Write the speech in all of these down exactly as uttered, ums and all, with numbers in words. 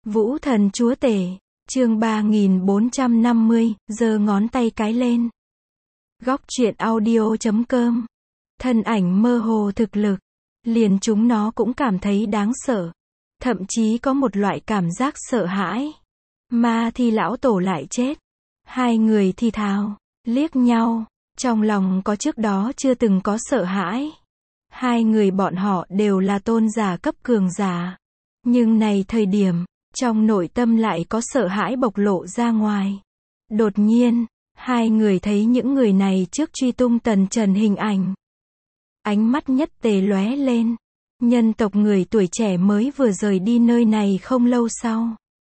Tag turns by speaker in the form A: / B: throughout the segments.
A: Vũ thần chúa tể, chương ba nghìn bốn trăm năm mươi, giơ ngón tay cái lên. Góc truyện audio chấm com. Thân ảnh mơ hồ thực lực, liền chúng nó cũng cảm thấy đáng sợ. Thậm chí có một loại cảm giác sợ hãi. Ma thì lão tổ lại chết. Hai người thì thào, liếc nhau, trong lòng có trước đó chưa từng có sợ hãi. Hai người bọn họ đều là tôn giả cấp cường giả. Nhưng này thời điểm, trong nội tâm lại có sợ hãi bộc lộ ra ngoài. Đột nhiên, hai người thấy những người này trước truy tung Tần Trần hình ảnh. Ánh mắt nhất tề lóe lên. Nhân tộc người tuổi trẻ mới vừa rời đi nơi này không lâu sau.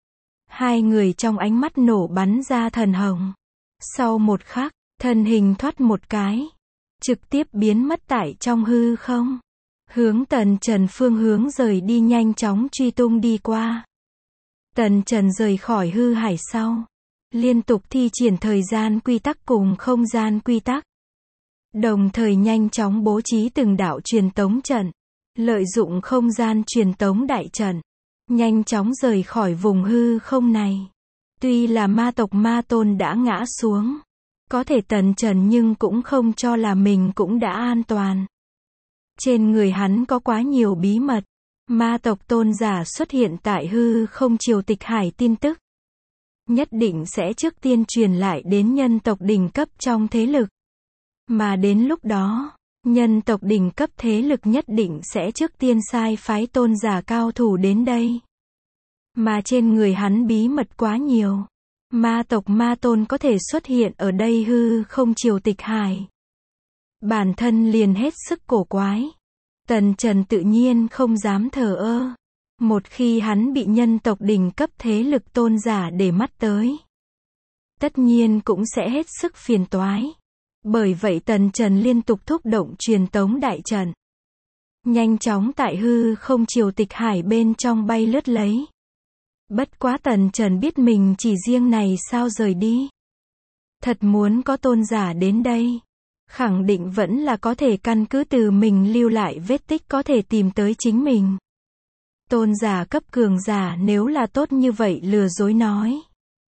A: Hai người trong ánh mắt nổ bắn ra thần hồng. Sau một khắc, thân hình thoát một cái, trực tiếp biến mất tại trong hư không. Hướng Tần Trần phương hướng rời đi, nhanh chóng truy tung đi qua. Tần Trần rời khỏi hư hải sau, liên tục thi triển thời gian quy tắc cùng không gian quy tắc. Đồng thời nhanh chóng bố trí từng đạo truyền tống trận, lợi dụng không gian truyền tống đại trận, nhanh chóng rời khỏi vùng hư không này. Tuy là ma tộc ma tôn đã ngã xuống, có thể Tần Trần nhưng cũng không cho là mình cũng đã an toàn. Trên người hắn có quá nhiều bí mật. Ma tộc tôn giả xuất hiện tại hư không triều tịch hải tin tức. Nhất định sẽ trước tiên truyền lại đến nhân tộc đỉnh cấp trong thế lực. Mà đến lúc đó, nhân tộc đỉnh cấp thế lực nhất định sẽ trước tiên sai phái tôn giả cao thủ đến đây. Mà trên người hắn bí mật quá nhiều. Ma tộc ma tôn có thể xuất hiện ở đây hư không triều tịch hải. Bản thân liền hết sức cổ quái. Tần Trần tự nhiên không dám thờ ơ. Một khi hắn bị nhân tộc đỉnh cấp thế lực tôn giả để mắt tới, tất nhiên cũng sẽ hết sức phiền toái. Bởi vậy Tần Trần liên tục thúc động truyền tống đại trận. Nhanh chóng tại hư không triều tịch hải bên trong bay lướt lấy. Bất quá Tần Trần biết mình chỉ riêng này sao rời đi. Thật muốn có tôn giả đến đây, khẳng định vẫn là có thể căn cứ từ mình lưu lại vết tích có thể tìm tới chính mình. Tôn giả cấp cường giả nếu là tốt như vậy lừa dối nói,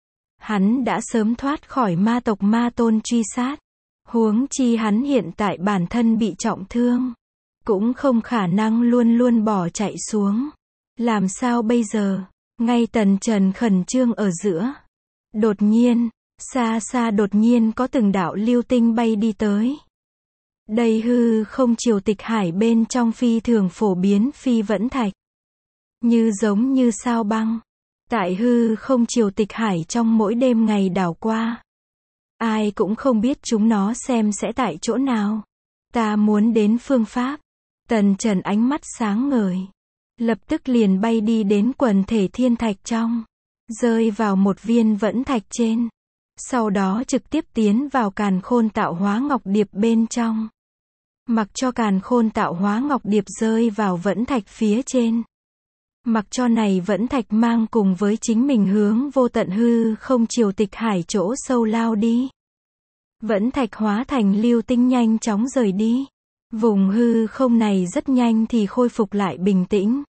A: hắn đã sớm thoát khỏi ma tộc ma tôn truy sát. Huống chi hắn hiện tại bản thân bị trọng thương, cũng không khả năng luôn luôn bỏ chạy xuống. Làm sao bây giờ? Ngay Tần Trần khẩn trương ở giữa. Đột nhiên, xa xa đột nhiên có từng đạo lưu tinh bay đi tới. Đây hư không triều tịch hải bên trong phi thường phổ biến phi vẫn thạch. Như giống như sao băng. Tại hư không triều tịch hải trong mỗi đêm ngày đảo qua. Ai cũng không biết chúng nó xem sẽ tại chỗ nào. Ta muốn đến phương pháp. Tần Trần ánh mắt sáng ngời. Lập tức liền bay đi đến quần thể thiên thạch trong. Rơi vào một viên vẫn thạch trên. Sau đó trực tiếp tiến vào càn khôn tạo hóa ngọc điệp bên trong. Mặc cho càn khôn tạo hóa ngọc điệp rơi vào vẫn thạch phía trên. Mặc cho này vẫn thạch mang cùng với chính mình hướng vô tận hư không triều tịch hải chỗ sâu lao đi. Vẫn thạch hóa thành lưu tinh nhanh chóng rời đi. Vùng hư không này rất nhanh thì khôi phục lại bình tĩnh.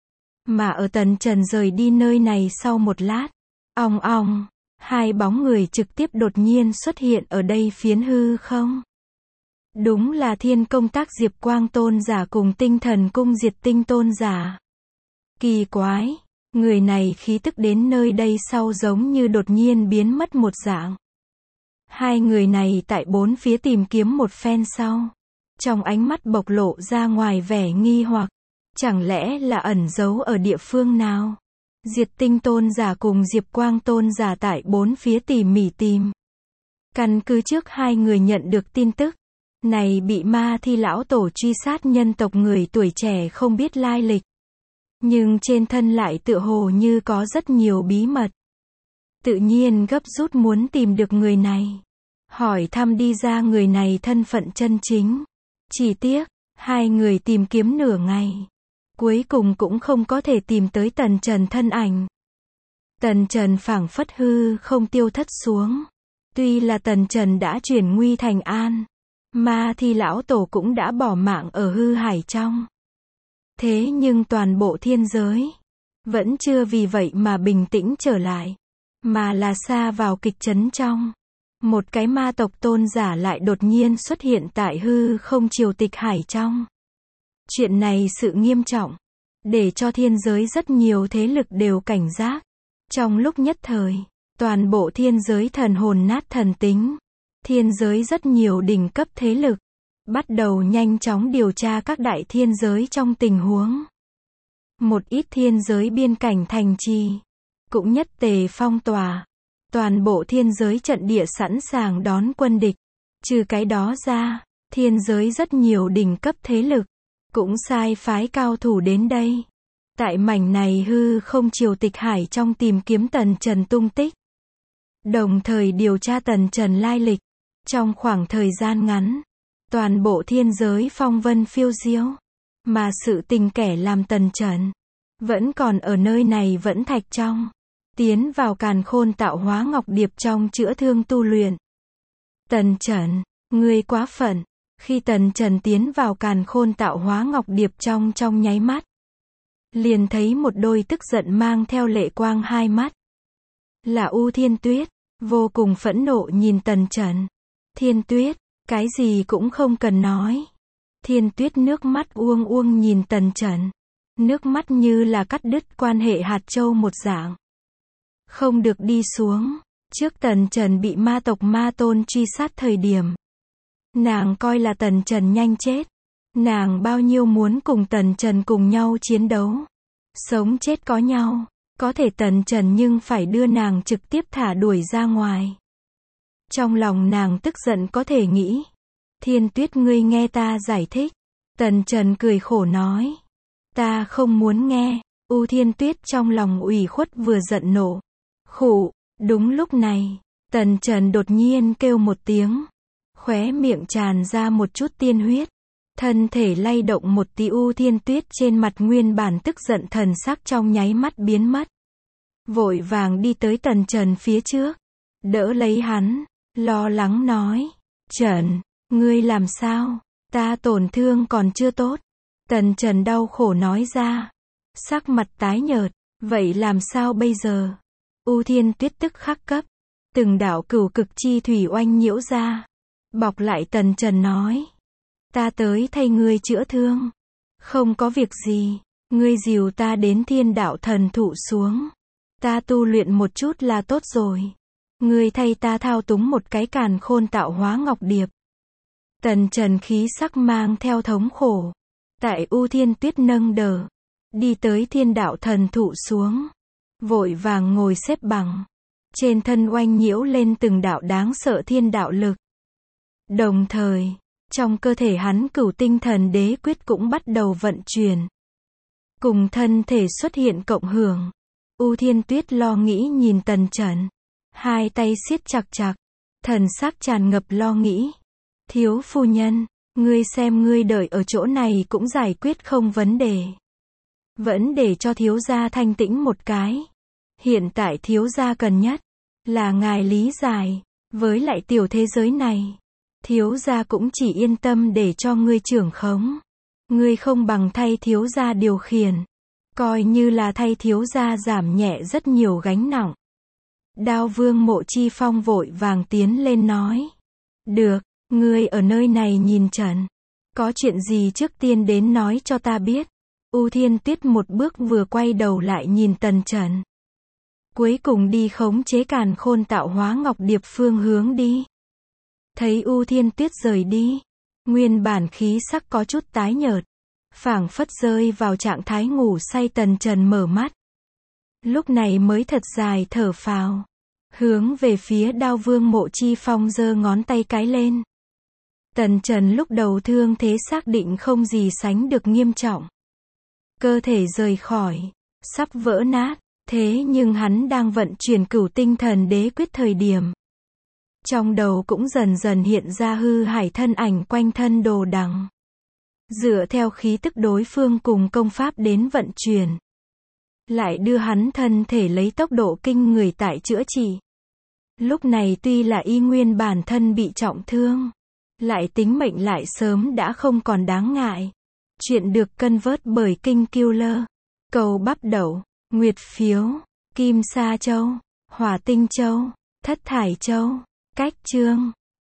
A: Mà ở Tần Trần rời đi nơi này sau một lát, ong ong, hai bóng người trực tiếp đột nhiên xuất hiện ở đây phiến hư không. Đúng là Thiên Công Tác Diệp Quang tôn giả cùng Tinh Thần Cung Diệt Tinh tôn giả. Kỳ quái, người này khí tức đến nơi đây sau giống như đột nhiên biến mất một dạng. Hai người này tại bốn phía tìm kiếm một phen sau, trong ánh mắt bộc lộ ra ngoài vẻ nghi hoặc, chẳng lẽ là ẩn giấu ở địa phương nào? Diệt Tinh tôn giả cùng Diệp Quang tôn giả tại bốn phía tỉ mỉ tìm. Căn cứ trước hai người nhận được tin tức, này bị ma thi lão tổ truy sát nhân tộc người tuổi trẻ không biết lai lịch. Nhưng trên thân lại tựa hồ như có rất nhiều bí mật. Tự nhiên gấp rút muốn tìm được người này. Hỏi thăm đi ra người này thân phận chân chính. Chỉ tiếc, hai người tìm kiếm nửa ngày. Cuối cùng cũng không có thể tìm tới Tần Trần thân ảnh. Tần Trần phảng phất hư không tiêu thất xuống. Tuy là Tần Trần đã chuyển nguy thành an, ma thi lão tổ cũng đã bỏ mạng ở hư hải trong. Thế nhưng toàn bộ thiên giới, vẫn chưa vì vậy mà bình tĩnh trở lại, mà là sa vào kịch trấn trong. Một cái ma tộc tôn giả lại đột nhiên xuất hiện tại hư không triều tịch hải trong. Chuyện này sự nghiêm trọng, để cho thiên giới rất nhiều thế lực đều cảnh giác. Trong lúc nhất thời, toàn bộ thiên giới thần hồn nát thần tính. Thiên giới rất nhiều đỉnh cấp thế lực, bắt đầu nhanh chóng điều tra các đại thiên giới trong tình huống. Một ít thiên giới biên cảnh thành trì, cũng nhất tề phong tỏa. Toàn bộ thiên giới trận địa sẵn sàng đón quân địch. Trừ cái đó ra, thiên giới rất nhiều đỉnh cấp thế lực, cũng sai phái cao thủ đến đây. Tại mảnh này hư không triều tịch hải trong tìm kiếm Tần Trần tung tích. Đồng thời điều tra Tần Trần lai lịch. Trong khoảng thời gian ngắn, toàn bộ thiên giới phong vân phiêu diêu. Mà sự tình kẻ làm Tần Trần vẫn còn ở nơi này vẫn thạch trong. Tiến vào càn khôn tạo hóa ngọc điệp trong chữa thương tu luyện. Tần Trần, ngươi quá phận. Khi Tần Trần tiến vào càn khôn tạo hóa ngọc điệp trong trong nháy mắt, liền thấy một đôi tức giận mang theo lệ quang hai mắt. Là U Thiên Tuyết, vô cùng phẫn nộ nhìn Tần Trần. Thiên Tuyết, cái gì cũng không cần nói. Thiên Tuyết nước mắt uông uông nhìn Tần Trần. Nước mắt như là cắt đứt quan hệ hạt châu một dạng. Không được đi xuống. Trước Tần Trần bị ma tộc ma tôn truy sát thời điểm, nàng coi là Tần Trần nhanh chết. Nàng bao nhiêu muốn cùng Tần Trần cùng nhau chiến đấu. Sống chết có nhau. Có thể Tần Trần nhưng phải đưa nàng trực tiếp thả đuổi ra ngoài. Trong lòng nàng tức giận có thể nghĩ. Thiên Tuyết ngươi nghe ta giải thích. Tần Trần cười khổ nói. Ta không muốn nghe. U Thiên Tuyết trong lòng ủy khuất vừa giận nộ. Khụ, đúng lúc này, Tần Trần đột nhiên kêu một tiếng. Khóe miệng tràn ra một chút tiên huyết. Thân thể lay động một tí U Thiên Tuyết trên mặt nguyên bản tức giận thần sắc trong nháy mắt biến mất. Vội vàng đi tới Tần Trần phía trước. Đỡ lấy hắn, lo lắng nói. Trần, ngươi làm sao? Ta tổn thương còn chưa tốt. Tần Trần đau khổ nói ra. Sắc mặt tái nhợt, vậy làm sao bây giờ? U Thiên Tuyết tức khắc cấp. Từng đạo cửu cực chi thủy oanh nhiễu ra. Bọc lại Tần Trần nói. Ta tới thay ngươi chữa thương. Không có việc gì. Ngươi dìu ta đến thiên đạo thần thụ xuống. Ta tu luyện một chút là tốt rồi. Ngươi thay ta thao túng một cái càn khôn tạo hóa ngọc điệp. Tần Trần khí sắc mang theo thống khổ. Tại U Thiên Tuyết nâng đỡ. Đi tới thiên đạo thần thụ xuống. Vội vàng ngồi xếp bằng. Trên thân oanh nhiễu lên từng đạo đáng sợ thiên đạo lực. Đồng thời, trong cơ thể hắn cửu tinh thần đế quyết cũng bắt đầu vận chuyển. Cùng thân thể xuất hiện cộng hưởng. U Thiên Tuyết lo nghĩ nhìn Tần Trần. Hai tay siết chặt chặt. Thần sắc tràn ngập lo nghĩ. Thiếu phu nhân, ngươi xem ngươi đợi ở chỗ này cũng giải quyết không vấn đề. Vẫn để cho thiếu gia thanh tĩnh một cái. Hiện tại thiếu gia cần nhất là ngài lý giải. Với lại tiểu thế giới này, thiếu gia cũng chỉ yên tâm để cho ngươi trưởng khống. Ngươi không bằng thay thiếu gia điều khiển. Coi như là thay thiếu gia giảm nhẹ rất nhiều gánh nặng. Đao Vương Mộ Chi Phong vội vàng tiến lên nói. Được, ngươi ở nơi này nhìn Trần. Có chuyện gì trước tiên đến nói cho ta biết. U Thiên Tuyết một bước vừa quay đầu lại nhìn Tần Trần. Cuối cùng đi khống chế càn khôn tạo hóa ngọc điệp phương hướng đi. Thấy U Thiên Tuyết rời đi. Nguyên bản khí sắc có chút tái nhợt. Phảng phất rơi vào trạng thái ngủ say Tần Trần mở mắt. Lúc này mới thật dài thở phào. Hướng về phía Đao Vương Mộ Chi Phong giơ ngón tay cái lên. Tần Trần lúc đầu thương thế xác định không gì sánh được nghiêm trọng. Cơ thể rời khỏi, sắp vỡ nát, thế nhưng hắn đang vận chuyển cửu tinh thần đế quyết thời điểm. Trong đầu cũng dần dần hiện ra hư hải thân ảnh quanh thân đồ đằng. Dựa theo khí tức đối phương cùng công pháp đến vận chuyển. Lại đưa hắn thân thể lấy tốc độ kinh người tại chữa trị. Lúc này tuy là y nguyên bản thân bị trọng thương. Lại tính mệnh lại sớm đã không còn đáng ngại. Chuyện được cân vớt bởi King Killer. Cầu bắp đậu. Nguyệt phiếu, Kim sa châu, Hỏa tinh châu, Thất thải châu, Cách chương.